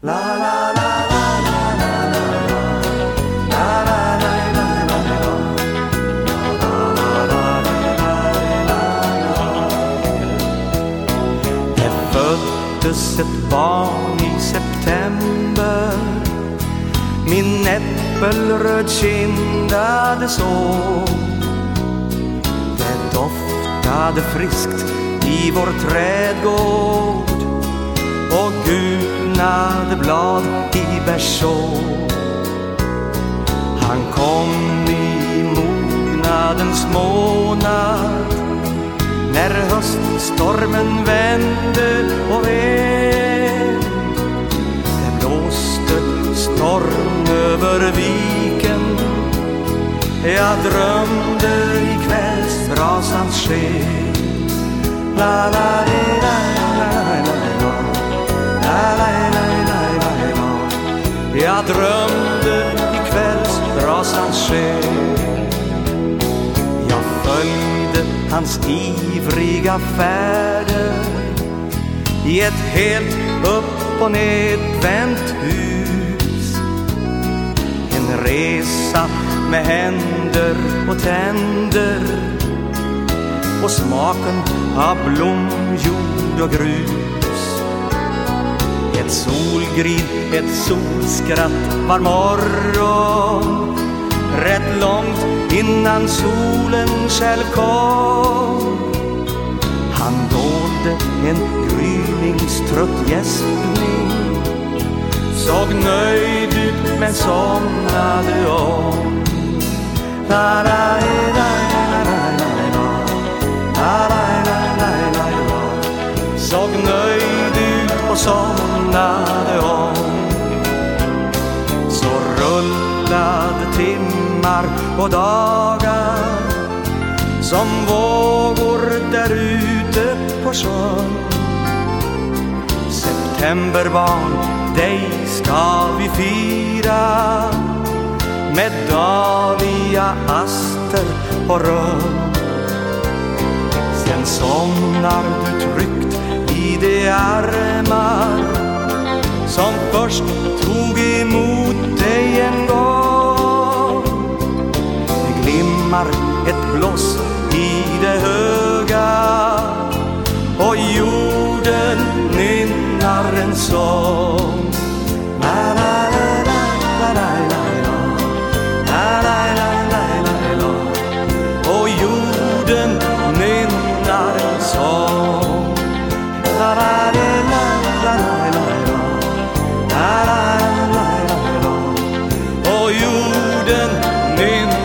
Det föddes ett barn i september, min äppelröd kindade så. Det doftade friskt i vår trädgård och gulnade blad i bärså. Han kom i mognadens månad, när höststormen vände och ved. Det blåste storm över viken, jag drömde i kvällsbrasans sken. La la la la la la. Jag drömde i kvällsbrasans sken. Jag följde hans ivriga färder i ett helt upp- och nedvänt hus. En resa med händer och tänder och smaken av blomjord och grus. Ett solgrid, ett solskratt var morgon, rätt långt innan solen själv kom. Han dolde en gryningstrött gäspning, såg nöjd ut men somnade om. La la la la la la. Såg nöjd ut och somnade om. Så rullade timmar och dagar som vågor där ute på sjön. Septemberbarn, dig ska vi fira med dahlia, aster och rönn. Sen somnar du tryggt i de armar som först tog emot dig en gång. Det glimmar ett bloss i det höga och jorden nynnar en sång. La la la la la la la la la la la. Och jorden nynnar en sång. La la la la la la la la la la. Och jorden nynnar